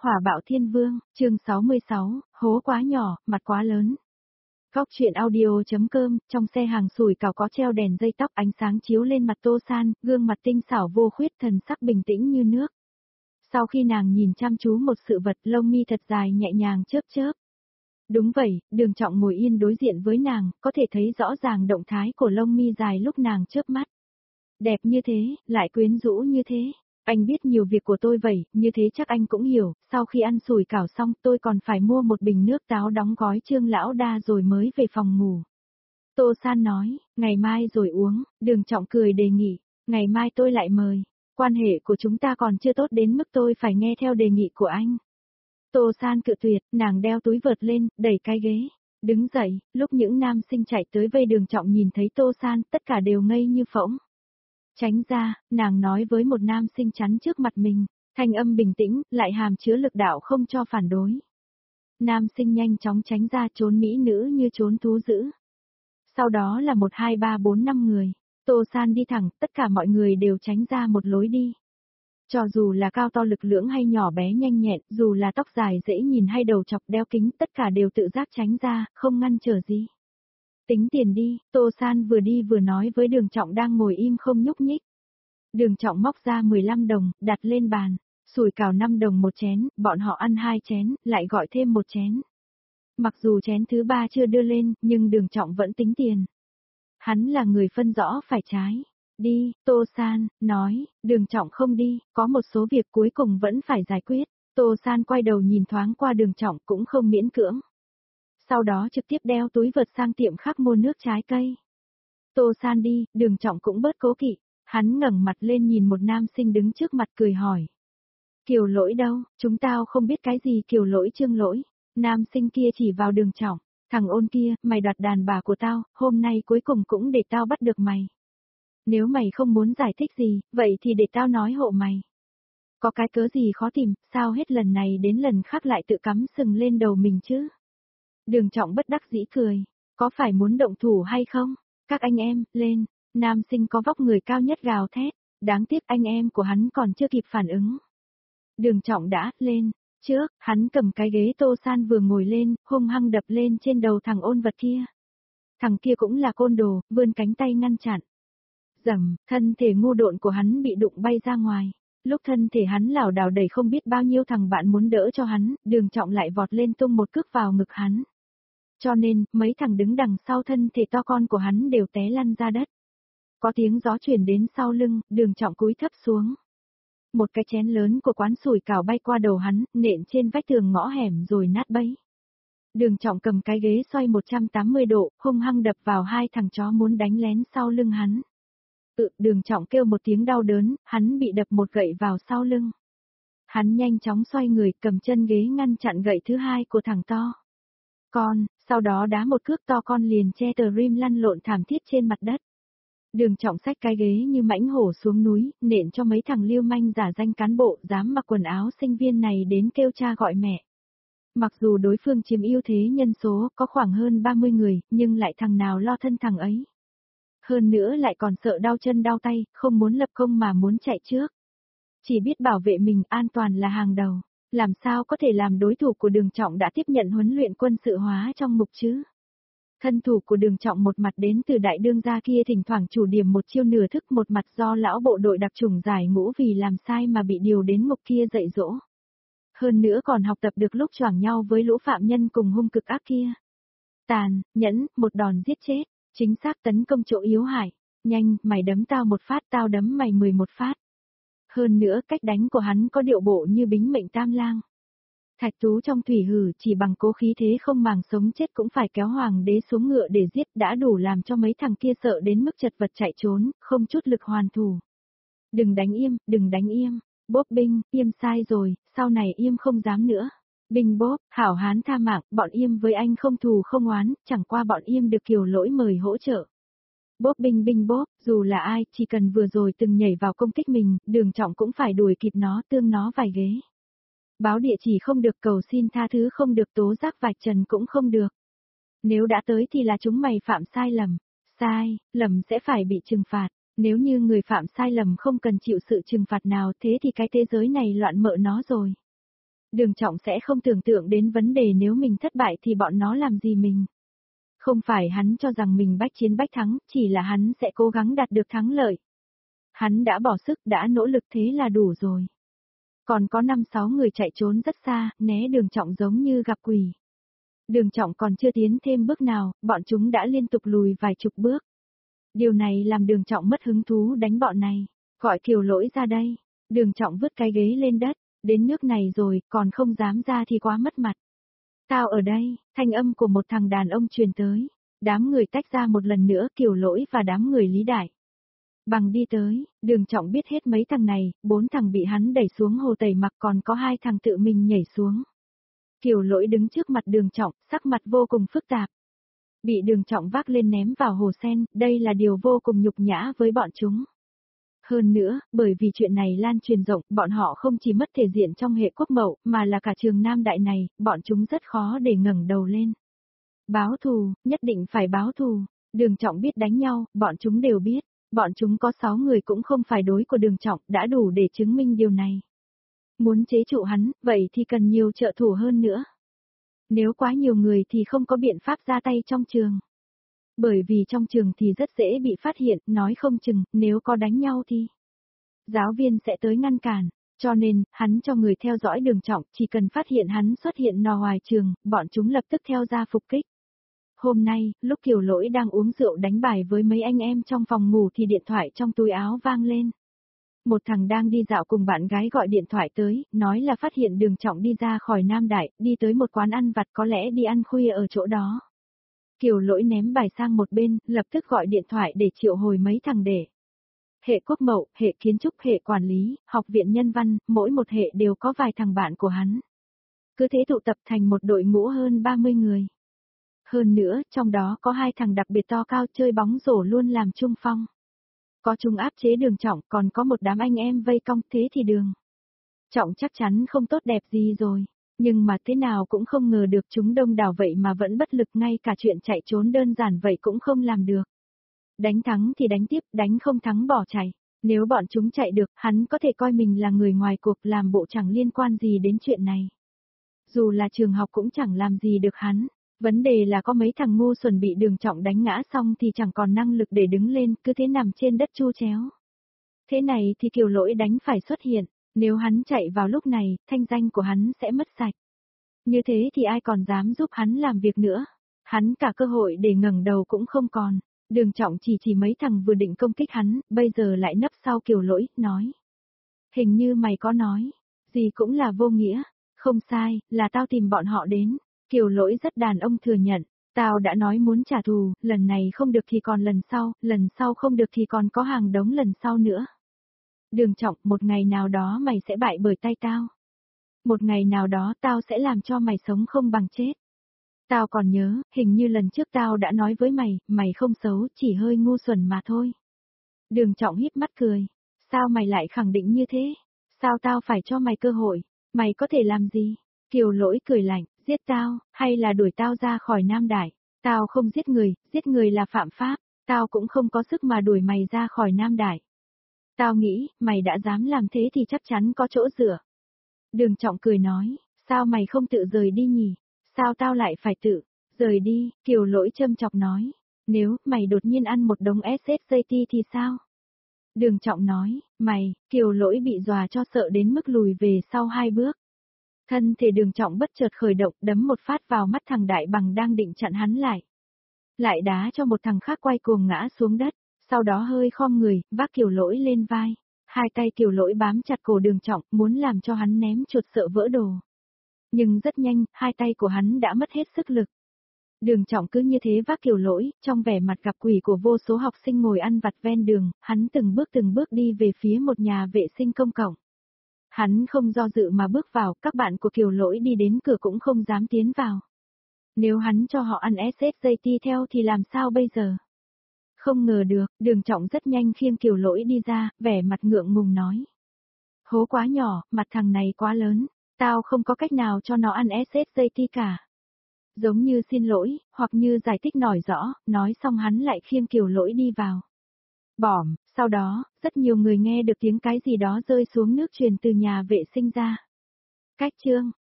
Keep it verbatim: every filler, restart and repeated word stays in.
Hỏa bạo thiên vương, chương sáu mươi sáu, hố quá nhỏ, mặt quá lớn. Góc truyện audio.com, trong xe hàng sủi cảo có treo đèn dây tóc, ánh sáng chiếu lên mặt Tô San, gương mặt tinh xảo vô khuyết, thần sắc bình tĩnh như nước. Sau khi nàng nhìn chăm chú một sự vật, lông mi thật dài nhẹ nhàng chớp chớp. Đúng vậy, Đường Trọng ngồi yên đối diện với nàng, có thể thấy rõ ràng động thái của lông mi dài lúc nàng chớp mắt. Đẹp như thế, lại quyến rũ như thế. Anh biết nhiều việc của tôi vậy, như thế chắc anh cũng hiểu, sau khi ăn sủi cảo xong tôi còn phải mua một bình nước táo đóng gói Trương lão đa rồi mới về phòng ngủ. Tô San nói, ngày mai rồi uống, Đường Trọng cười đề nghị, ngày mai tôi lại mời, quan hệ của chúng ta còn chưa tốt đến mức tôi phải nghe theo đề nghị của anh. Tô San cự tuyệt, nàng đeo túi vợt lên, đẩy cái ghế, đứng dậy, lúc những nam sinh chạy tới vây Đường Trọng nhìn thấy Tô San, tất cả đều ngây như phỗng. Tránh ra, nàng nói với một nam sinh chắn trước mặt mình, thanh âm bình tĩnh, lại hàm chứa lực đạo không cho phản đối. Nam sinh nhanh chóng tránh ra, trốn mỹ nữ như trốn thú dữ. Sau đó là một hai ba bốn năm người, Tô San đi thẳng, tất cả mọi người đều tránh ra một lối đi. Cho dù là cao to lực lưỡng hay nhỏ bé nhanh nhẹn, dù là tóc dài dễ nhìn hay đầu chọc đeo kính, tất cả đều tự giác tránh ra, không ngăn trở gì. Tính tiền đi, Tô San vừa đi vừa nói với Đường Trọng đang ngồi im không nhúc nhích. Đường Trọng móc ra mười lăm đồng, đặt lên bàn, sủi cảo năm đồng một chén, bọn họ ăn hai chén, lại gọi thêm một chén. Mặc dù chén thứ ba chưa đưa lên, nhưng Đường Trọng vẫn tính tiền. Hắn là người phân rõ phải trái. Đi, Tô San, nói, Đường Trọng không đi, có một số việc cuối cùng vẫn phải giải quyết. Tô San quay đầu nhìn thoáng qua Đường Trọng cũng không miễn cưỡng. Sau đó trực tiếp đeo túi vợt sang tiệm khác mua nước trái cây. Tô San đi, Đường Trọng cũng bớt cố kỵ, hắn ngẩng mặt lên nhìn một nam sinh đứng trước mặt cười hỏi. Kiều Lỗi đâu, chúng tao không biết cái gì Kiều Lỗi Trương Lỗi. Nam sinh kia chỉ vào Đường Trọng, thằng ôn kia, mày đoạt đàn bà của tao, hôm nay cuối cùng cũng để tao bắt được mày. Nếu mày không muốn giải thích gì, vậy thì để tao nói hộ mày. Có cái cớ gì khó tìm, sao hết lần này đến lần khác lại tự cắm sừng lên đầu mình chứ? Đường Trọng bất đắc dĩ cười, có phải muốn động thủ hay không? Các anh em, lên, nam sinh có vóc người cao nhất gào thét, đáng tiếc anh em của hắn còn chưa kịp phản ứng. Đường Trọng đã, lên, trước, hắn cầm cái ghế Tô San vừa ngồi lên, hung hăng đập lên trên đầu thằng ôn vật kia. Thằng kia cũng là côn đồ, vươn cánh tay ngăn chặn. Dầm, thân thể ngu độn của hắn bị đụng bay ra ngoài. Lúc thân thể hắn lảo đảo đẩy không biết bao nhiêu thằng bạn muốn đỡ cho hắn, Đường Trọng lại vọt lên tung một cước vào ngực hắn. Cho nên, mấy thằng đứng đằng sau thân thể to con của hắn đều té lăn ra đất. Có tiếng gió truyền đến sau lưng, Đường Trọng cúi thấp xuống. Một cái chén lớn của quán sủi cảo bay qua đầu hắn, nện trên vách tường ngõ hẻm rồi nát bấy. Đường Trọng cầm cái ghế xoay một trăm tám mươi độ, hung hăng đập vào hai thằng chó muốn đánh lén sau lưng hắn. Tự, Đường Trọng kêu một tiếng đau đớn, hắn bị đập một gậy vào sau lưng. Hắn nhanh chóng xoay người, cầm chân ghế ngăn chặn gậy thứ hai của thằng to con, sau đó đá một cước to con liền che tờ rim lăn lộn thảm thiết trên mặt đất. Đường Trọng xách cái ghế như mãnh hổ xuống núi, nện cho mấy thằng lưu manh giả danh cán bộ dám mặc quần áo sinh viên này đến kêu cha gọi mẹ. Mặc dù đối phương chiếm ưu thế nhân số, có khoảng hơn ba mươi người, nhưng lại thằng nào lo thân thằng ấy. Hơn nữa lại còn sợ đau chân đau tay, không muốn lập công mà muốn chạy trước. Chỉ biết bảo vệ mình an toàn là hàng đầu. Làm sao có thể làm đối thủ của Đường Trọng đã tiếp nhận huấn luyện quân sự hóa trong mục chứ? Thân thủ của Đường Trọng một mặt đến từ đại đương gia kia thỉnh thoảng chủ điểm một chiêu nửa thức, một mặt do lão bộ đội đặc chủng giải ngũ vì làm sai mà bị điều đến ngục kia dạy dỗ. Hơn nữa còn học tập được lúc choảng nhau với lũ phạm nhân cùng hung cực ác kia. Tàn, nhẫn, một đòn giết chết, chính xác tấn công chỗ yếu hại. Nhanh, mày đấm tao một phát, tao đấm mày mười một phát. Hơn nữa cách đánh của hắn có điệu bộ như bính mệnh tam lang. Thạch Tú trong thủy hử chỉ bằng cố khí thế không màng sống chết cũng phải kéo hoàng đế xuống ngựa để giết, đã đủ làm cho mấy thằng kia sợ đến mức chật vật chạy trốn, không chút lực hoàn thủ. Đừng đánh im, đừng đánh im, Bốp binh, im sai rồi, sau này im không dám nữa. Binh Bốp, hảo hán tha mạng, bọn im với anh không thù không oán, chẳng qua bọn im được Kiều Lỗi mời hỗ trợ. Bốp binh binh bốp, dù là ai, chỉ cần vừa rồi từng nhảy vào công kích mình, Đường Trọng cũng phải đuổi kịp nó, tương nó vài ghế. Báo địa chỉ không được, cầu xin tha thứ không được, tố giác vạch trần cũng không được. Nếu đã tới thì là chúng mày phạm sai lầm. Sai, lầm sẽ phải bị trừng phạt. Nếu như người phạm sai lầm không cần chịu sự trừng phạt nào thế thì cái thế giới này loạn mợ nó rồi. Đường Trọng sẽ không tưởng tượng đến vấn đề nếu mình thất bại thì bọn nó làm gì mình. Không phải hắn cho rằng mình bách chiến bách thắng, chỉ là hắn sẽ cố gắng đạt được thắng lợi. Hắn đã bỏ sức, đã nỗ lực thế là đủ rồi. Còn có năm sáu người chạy trốn rất xa, né Đường Trọng giống như gặp quỷ. Đường Trọng còn chưa tiến thêm bước nào, bọn chúng đã liên tục lùi vài chục bước. Điều này làm Đường Trọng mất hứng thú đánh bọn này. Gọi Kiều Lỗi ra đây. Đường Trọng vứt cái ghế lên đất. Đến nước này rồi, còn không dám ra thì quá mất mặt. Tao ở đây, thanh âm của một thằng đàn ông truyền tới. Đám người tách ra một lần nữa, Kiều Lỗi và đám người Lý Đại. Bằng đi tới, Đường Trọng biết hết mấy thằng này, bốn thằng bị hắn đẩy xuống hồ tẩy mặc, còn có hai thằng tự mình nhảy xuống. Kiều Lỗi đứng trước mặt Đường Trọng, sắc mặt vô cùng phức tạp. Bị Đường Trọng vác lên ném vào hồ sen, đây là điều vô cùng nhục nhã với bọn chúng. Hơn nữa, bởi vì chuyện này lan truyền rộng, bọn họ không chỉ mất thể diện trong hệ quốc mậu, mà là cả trường Nam Đại này, bọn chúng rất khó để ngẩng đầu lên. Báo thù, nhất định phải báo thù. Đường Trọng biết đánh nhau, bọn chúng đều biết. Bọn chúng có sáu người cũng không phải đối của Đường Trọng, đã đủ để chứng minh điều này. Muốn chế trụ hắn, vậy thì cần nhiều trợ thủ hơn nữa. Nếu quá nhiều người thì không có biện pháp ra tay trong trường. Bởi vì trong trường thì rất dễ bị phát hiện, nói không chừng, nếu có đánh nhau thì giáo viên sẽ tới ngăn cản, cho nên, hắn cho người theo dõi Đường Trọng, chỉ cần phát hiện hắn xuất hiện nò ngoài trường, bọn chúng lập tức theo ra phục kích. Hôm nay, lúc Kiều Lỗi đang uống rượu đánh bài với mấy anh em trong phòng ngủ thì điện thoại trong túi áo vang lên. Một thằng đang đi dạo cùng bạn gái gọi điện thoại tới, nói là phát hiện Đường Trọng đi ra khỏi Nam Đại, đi tới một quán ăn vặt, có lẽ đi ăn khuya ở chỗ đó. Kiều Lỗi ném bài sang một bên, lập tức gọi điện thoại để triệu hồi mấy thằng để. Hệ quốc mậu, hệ kiến trúc, hệ quản lý, học viện nhân văn, mỗi một hệ đều có vài thằng bạn của hắn. Cứ thế tụ tập thành một đội ngũ hơn ba mươi người. Hơn nữa, trong đó có hai thằng đặc biệt to cao chơi bóng rổ luôn làm trung phong. Có chúng áp chế Đường Trọng, còn có một đám anh em vây cong, thế thì Đường Trọng chắc chắn không tốt đẹp gì rồi. Nhưng mà thế nào cũng không ngờ được chúng đông đảo vậy mà vẫn bất lực, ngay cả chuyện chạy trốn đơn giản vậy cũng không làm được. Đánh thắng thì đánh tiếp, đánh không thắng bỏ chạy. Nếu bọn chúng chạy được, hắn có thể coi mình là người ngoài cuộc, làm bộ chẳng liên quan gì đến chuyện này. Dù là trường học cũng chẳng làm gì được hắn. Vấn đề là có mấy thằng ngu xuẩn bị Đường Trọng đánh ngã xong thì chẳng còn năng lực để đứng lên, cứ thế nằm trên đất chu chéo. Thế này thì Kiều Lỗi đánh phải xuất hiện, nếu hắn chạy vào lúc này, thanh danh của hắn sẽ mất sạch. Như thế thì ai còn dám giúp hắn làm việc nữa. Hắn cả cơ hội để ngẩng đầu cũng không còn. Đường Trọng chỉ chỉ mấy thằng vừa định công kích hắn, bây giờ lại nấp sau Kiều Lỗi, nói. Hình như mày có nói, gì cũng là vô nghĩa. Không sai, là tao tìm bọn họ đến. Kiều Lỗi rất đàn ông thừa nhận, tao đã nói muốn trả thù, lần này không được thì còn lần sau, lần sau không được thì còn có hàng đống lần sau nữa. Đường Trọng, một ngày nào đó mày sẽ bại bởi tay tao. Một ngày nào đó tao sẽ làm cho mày sống không bằng chết. Tao còn nhớ, hình như lần trước tao đã nói với mày, mày không xấu, chỉ hơi ngu xuẩn mà thôi. Đường Trọng híp mắt cười, sao mày lại khẳng định như thế? Sao tao phải cho mày cơ hội? Mày có thể làm gì? Kiều Lỗi cười lạnh, giết tao, hay là đuổi tao ra khỏi Nam Đại? Tao không giết người, giết người là phạm pháp, tao cũng không có sức mà đuổi mày ra khỏi Nam Đại. Tao nghĩ, mày đã dám làm thế thì chắc chắn có chỗ dựa. Đường Trọng cười nói, sao mày không tự rời đi nhỉ? Sao tao lại phải tự rời đi? Kiều Lỗi châm chọc nói, nếu mày đột nhiên ăn một đống ét ét giê tê thì sao? Đường Trọng nói, mày, Kiều Lỗi bị dọa cho sợ đến mức lùi về sau hai bước. Thân thể Đường Trọng bất chợt khởi động, đấm một phát vào mắt thằng Đại Bằng đang định chặn hắn lại. Lại đá cho một thằng khác quay cuồng ngã xuống đất, sau đó hơi khom người, vác Kiều Lỗi lên vai. Hai tay Kiều Lỗi bám chặt cổ Đường Trọng, muốn làm cho hắn ném chuột sợ vỡ đồ. Nhưng rất nhanh, hai tay của hắn đã mất hết sức lực. Đường Trọng cứ như thế vác Kiều Lỗi, trong vẻ mặt gặp quỷ của vô số học sinh ngồi ăn vặt ven đường, hắn từng bước từng bước đi về phía một nhà vệ sinh công cộng. Hắn không do dự mà bước vào, các bạn của Kiều Lỗi đi đến cửa cũng không dám tiến vào. Nếu hắn cho họ ăn ét ét giê tê theo thì làm sao bây giờ? Không ngờ được, Đường Trọng rất nhanh khiêng Kiều Lỗi đi ra, vẻ mặt ngượng ngùng nói. Hố quá nhỏ, mặt thằng này quá lớn, tao không có cách nào cho nó ăn ét ét giê tê cả. Giống như xin lỗi, hoặc như giải thích nổi rõ, nói xong hắn lại khiêng Kiều Lỗi đi vào. Bỏm, sau đó, rất nhiều người nghe được tiếng cái gì đó rơi xuống nước truyền từ nhà vệ sinh ra. Cách chương